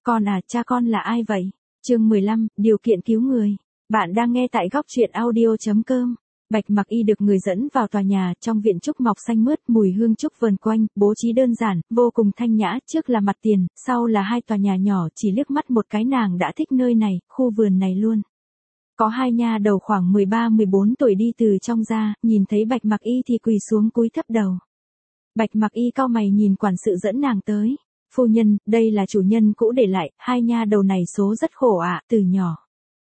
Con à, cha con là ai vậy? Chương 15, điều kiện cứu người. Bạn đang nghe tại góc truyện audio.com. Bạch Mặc Y được người dẫn vào tòa nhà, trong viện trúc mọc xanh mướt, mùi hương trúc vờn quanh, bố trí đơn giản, vô cùng thanh nhã, trước là mặt tiền, sau là hai tòa nhà nhỏ, chỉ liếc mắt một cái nàng đã thích nơi này, khu vườn này luôn. Có hai nha đầu khoảng 13-14 tuổi đi từ trong ra, nhìn thấy Bạch Mặc Y thì quỳ xuống cúi thấp đầu. Bạch Mặc Y cau mày nhìn quản sự dẫn nàng tới. Phu nhân, đây là chủ nhân cũ để lại, hai nha đầu này số rất khổ ạ, từ nhỏ.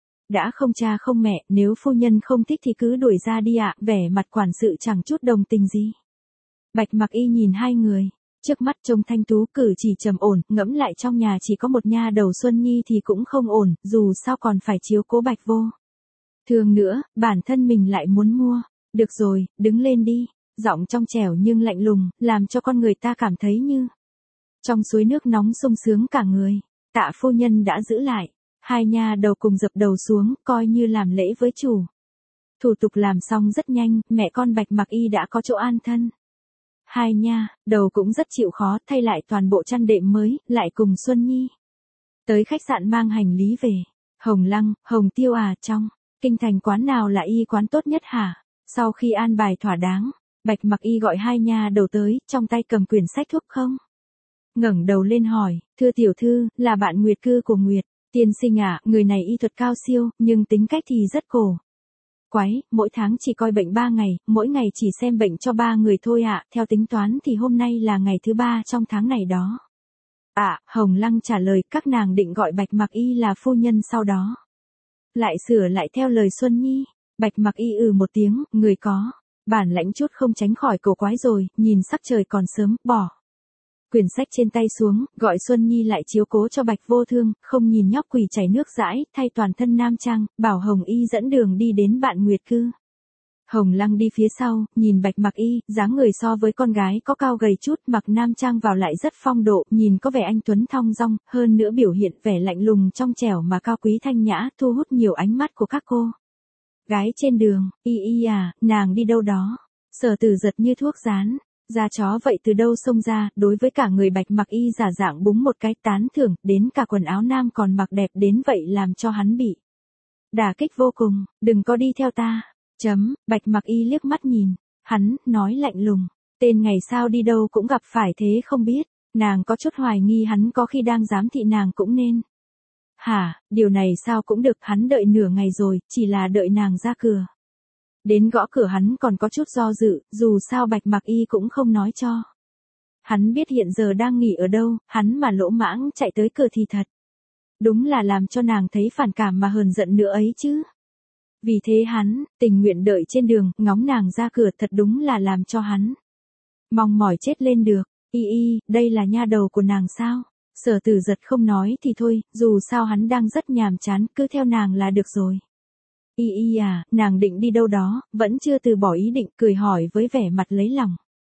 Đã không cha không mẹ, nếu phu nhân không thích thì cứ đuổi ra đi ạ, vẻ mặt quản sự chẳng chút đồng tình gì. Bạch Mặc Y nhìn hai người, trước mắt trông thanh tú cử chỉ trầm ổn, ngẫm lại trong nhà chỉ có một nha đầu Xuân Nhi thì cũng không ổn, dù sao còn phải chiếu cố Bạch vô. Thường nữa, bản thân mình lại muốn mua. Được rồi, đứng lên đi, giọng trong trẻo nhưng lạnh lùng, làm cho con người ta cảm thấy như trong suối nước nóng sung sướng cả người. Tạ phu nhân đã giữ lại. Hai nha đầu cùng dập đầu xuống, coi như làm lễ với chủ. Thủ tục làm xong rất nhanh, mẹ con Bạch Mặc Y đã có chỗ an thân. Hai nha đầu cũng rất chịu khó, thay lại toàn bộ chăn đệm mới, lại cùng Xuân Nhi tới khách sạn mang hành lý về. Hồng Lăng, Hồng Tiêu à, trong kinh thành quán nào là y quán tốt nhất hả? Sau khi an bài thỏa đáng, Bạch Mặc Y gọi hai nha đầu tới, trong tay cầm quyển sách thuốc không? Ngẩng đầu lên hỏi, thưa tiểu thư, là bạn Nguyệt cư của Nguyệt. Tiên sinh à, người này y thuật cao siêu, nhưng tính cách thì rất cổ quái, mỗi tháng chỉ coi bệnh 3 ngày, mỗi ngày chỉ xem bệnh cho 3 người thôi ạ, theo tính toán thì hôm nay là ngày thứ 3 trong tháng này đó. Hồng Lăng trả lời, các nàng định gọi Bạch Mặc Y là phu nhân sau đó lại sửa lại theo lời Xuân Nhi. Bạch Mặc Y một tiếng, người có bản lãnh chút không tránh khỏi cổ quái rồi, nhìn sắc trời còn sớm, bỏ quyển sách trên tay xuống, gọi Xuân Nhi lại chiếu cố cho Bạch vô thương, không nhìn nhóc quỳ chảy nước dãi, thay toàn thân nam trang, bảo Hồng Y dẫn đường đi đến bạn Nguyệt cư. Hồng Lăng đi phía sau, nhìn Bạch Mặc Y, dáng người so với con gái có cao gầy chút, mặc nam trang vào lại rất phong độ, nhìn có vẻ anh tuấn thong dong, hơn nữa biểu hiện vẻ lạnh lùng trong trẻo mà cao quý thanh nhã, thu hút nhiều ánh mắt của các cô gái trên đường. Y à, nàng đi đâu đó? Sở Tử giật như thuốc rán. Da chó vậy từ đâu xông ra, đối với cả người Bạch Mặc Y giả dạng búng một cái tán thưởng, đến cả quần áo nam còn mặc đẹp đến vậy làm cho hắn bị đả kích vô cùng, đừng có đi theo ta. Bạch Mặc Y liếc mắt nhìn, hắn, nói lạnh lùng, tên ngày sao đi đâu cũng gặp phải thế không biết, nàng có chút hoài nghi hắn có khi đang giám thị nàng cũng nên. Hả, điều này sao cũng được, hắn đợi nửa ngày rồi, chỉ là đợi nàng ra cửa. Đến gõ cửa hắn còn có chút do dự, dù sao Bạch Mặc Y cũng không nói cho hắn biết hiện giờ đang nghỉ ở đâu, hắn mà lỗ mãng chạy tới cửa thì thật đúng là làm cho nàng thấy phản cảm mà hờn giận nữa ấy chứ. Vì thế hắn tình nguyện đợi trên đường, ngóng nàng ra cửa, thật đúng là làm cho hắn mong mỏi chết lên được. Y, đây là nha đầu của nàng sao? Sở Tử giật không nói thì thôi, dù sao hắn đang rất nhàm chán, cứ theo nàng là được rồi. Y à, nàng định đi đâu đó, vẫn chưa từ bỏ ý định, cười hỏi với vẻ mặt lấy lòng.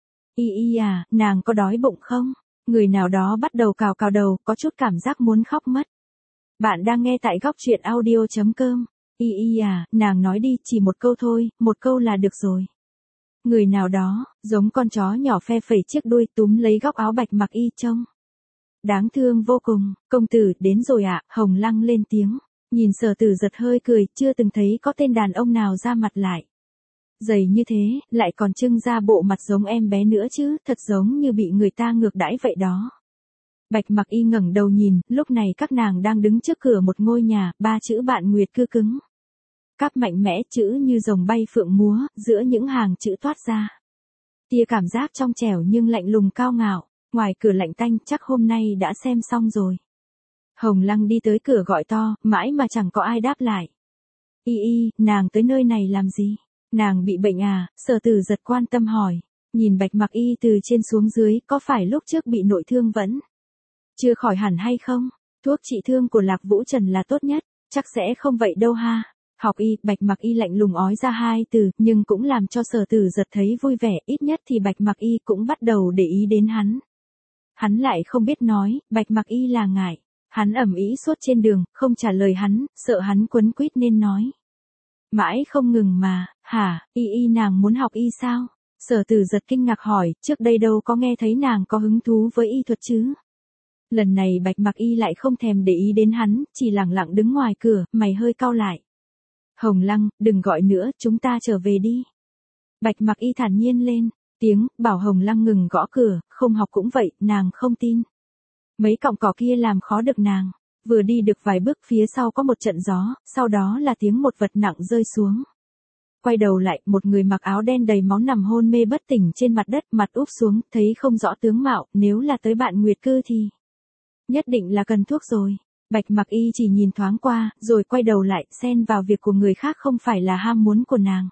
Y à, nàng có đói bụng không? Người nào đó bắt đầu cào cào đầu, có chút cảm giác muốn khóc mất. Bạn đang nghe tại góc truyện audio.com. Y à, nàng nói đi, chỉ một câu thôi, một câu là được rồi. Người nào đó, giống con chó nhỏ phe phẩy chiếc đuôi, túm lấy góc áo Bạch Mặc Y trông đáng thương vô cùng. Công tử, đến rồi ạ. Hồng Lăng lên tiếng. Nhìn Sở Tử giật hơi cười, chưa từng thấy có tên đàn ông nào ra mặt lại dày như thế, lại còn trưng ra bộ mặt giống em bé nữa chứ, thật giống như bị người ta ngược đãi vậy đó. Bạch Mặc Y ngẩng đầu nhìn, lúc này các nàng đang đứng trước cửa một ngôi nhà, 3 chữ bạn Nguyệt cư cứng cáp mạnh mẽ, chữ như rồng bay phượng múa, giữa những hàng chữ toát ra tia cảm giác trong trẻo nhưng lạnh lùng cao ngạo. Ngoài cửa lạnh tanh, chắc hôm nay đã xem xong rồi. Hồng Lăng đi tới cửa gọi to, mãi mà chẳng có ai đáp lại. Y, nàng tới nơi này làm gì? Nàng bị bệnh à? Sở Tử giật quan tâm hỏi. Nhìn Bạch Mặc Y từ trên xuống dưới, có phải lúc trước bị nội thương vẫn chưa khỏi hẳn hay không? Thuốc trị thương của Lạc Vũ Trần là tốt nhất, chắc sẽ không vậy đâu ha. Học y, Bạch Mặc Y lạnh lùng ói ra hai từ, nhưng cũng làm cho Sở Tử giật thấy vui vẻ, ít nhất thì Bạch Mặc Y cũng bắt đầu để ý đến hắn. Hắn lại không biết nói, Bạch Mặc Y là ngại. Hắn ầm ĩ suốt trên đường, không trả lời hắn, sợ hắn quấn quýt nên nói mãi không ngừng mà. Hả, Y nàng muốn học y sao? Sở Tử giật kinh ngạc hỏi, trước đây đâu có nghe thấy nàng có hứng thú với y thuật chứ. Lần này Bạch Mặc Y lại không thèm để ý đến hắn, chỉ lặng lặng đứng ngoài cửa, mày hơi cau lại. Hồng Lăng, đừng gọi nữa, chúng ta trở về đi. Bạch Mặc Y thản nhiên lên tiếng, bảo Hồng Lăng ngừng gõ cửa, không học cũng vậy, nàng không tin. Mấy cọng cỏ kia làm khó được nàng. Vừa đi được vài bước phía sau có một trận gió, sau đó là tiếng một vật nặng rơi xuống. Quay đầu lại, một người mặc áo đen đầy máu nằm hôn mê bất tỉnh trên mặt đất, mặt úp xuống, thấy không rõ tướng mạo, nếu là tới bạn Nguyệt Cư thì nhất định là cần thuốc rồi. Bạch Mặc Y chỉ nhìn thoáng qua, rồi quay đầu lại, xen vào việc của người khác không phải là ham muốn của nàng.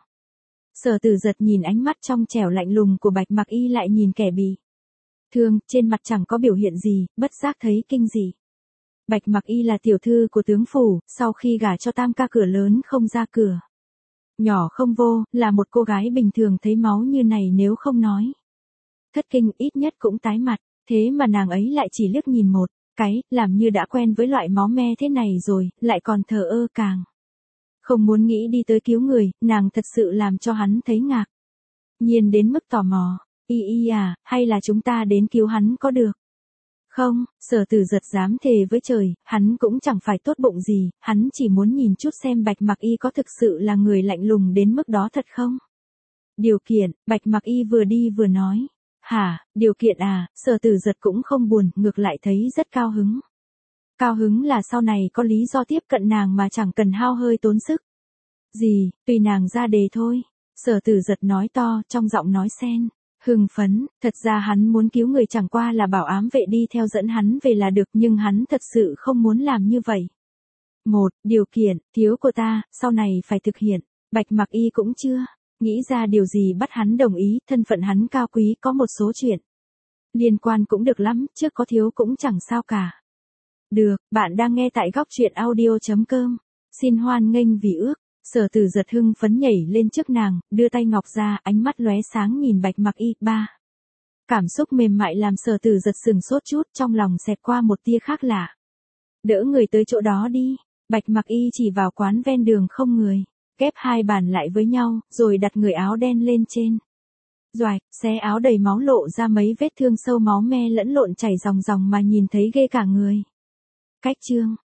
Sở Tử Giật nhìn ánh mắt trong trẻo lạnh lùng của Bạch Mặc Y lại nhìn kẻ bị thương, trên mặt chẳng có biểu hiện gì, bất giác thấy kinh dị. Bạch Mặc Y là tiểu thư của tướng phủ, sau khi gả cho Tam ca cửa lớn không ra cửa. Nhỏ không vô, là một cô gái bình thường thấy máu như này nếu không nói thất kinh ít nhất cũng tái mặt, thế mà nàng ấy lại chỉ liếc nhìn một cái, làm như đã quen với loại máu me thế này rồi, lại còn thờ ơ càng không muốn nghĩ đi tới cứu người, nàng thật sự làm cho hắn thấy ngạc nhiên đến mức tò mò. Y à, hay là chúng ta đến cứu hắn có được không? Sở Tử Giật dám thề với trời, hắn cũng chẳng phải tốt bụng gì, hắn chỉ muốn nhìn chút xem Bạch Mặc Y có thực sự là người lạnh lùng đến mức đó thật không? Điều kiện, Bạch Mặc Y vừa đi vừa nói. Hả, điều kiện à? Sở Tử Giật cũng không buồn, ngược lại thấy rất cao hứng. Cao hứng là sau này có lý do tiếp cận nàng mà chẳng cần hao hơi tốn sức. Gì, tùy nàng ra đề thôi. Sở Tử Giật nói to, trong giọng nói xen hưng phấn, thật ra hắn muốn cứu người chẳng qua là bảo ám vệ đi theo dẫn hắn về là được, nhưng hắn thật sự không muốn làm như vậy. Một, điều kiện, thiếu của ta, sau này phải thực hiện. Bạch Mặc Y cũng chưa nghĩ ra điều gì bắt hắn đồng ý, thân phận hắn cao quý, có một số chuyện liên quan cũng được lắm, trước có thiếu cũng chẳng sao cả. Được, bạn đang nghe tại góc truyện audio.com. Xin hoan nghênh vì ước. Sở Tử Giật hưng phấn nhảy lên trước nàng, đưa tay ngọc ra, ánh mắt lóe sáng nhìn Bạch Mặc Y. Ba. Cảm xúc mềm mại làm Sở Tử Giật sừng sốt chút, trong lòng xẹt qua một tia khác lạ. Đỡ người tới chỗ đó đi. Bạch Mặc Y chỉ vào quán ven đường không người, ghép hai bàn lại với nhau, rồi đặt người áo đen lên trên. Doạch, xé áo đầy máu lộ ra mấy vết thương sâu máu me lẫn lộn chảy ròng ròng mà nhìn thấy ghê cả người. Cách chương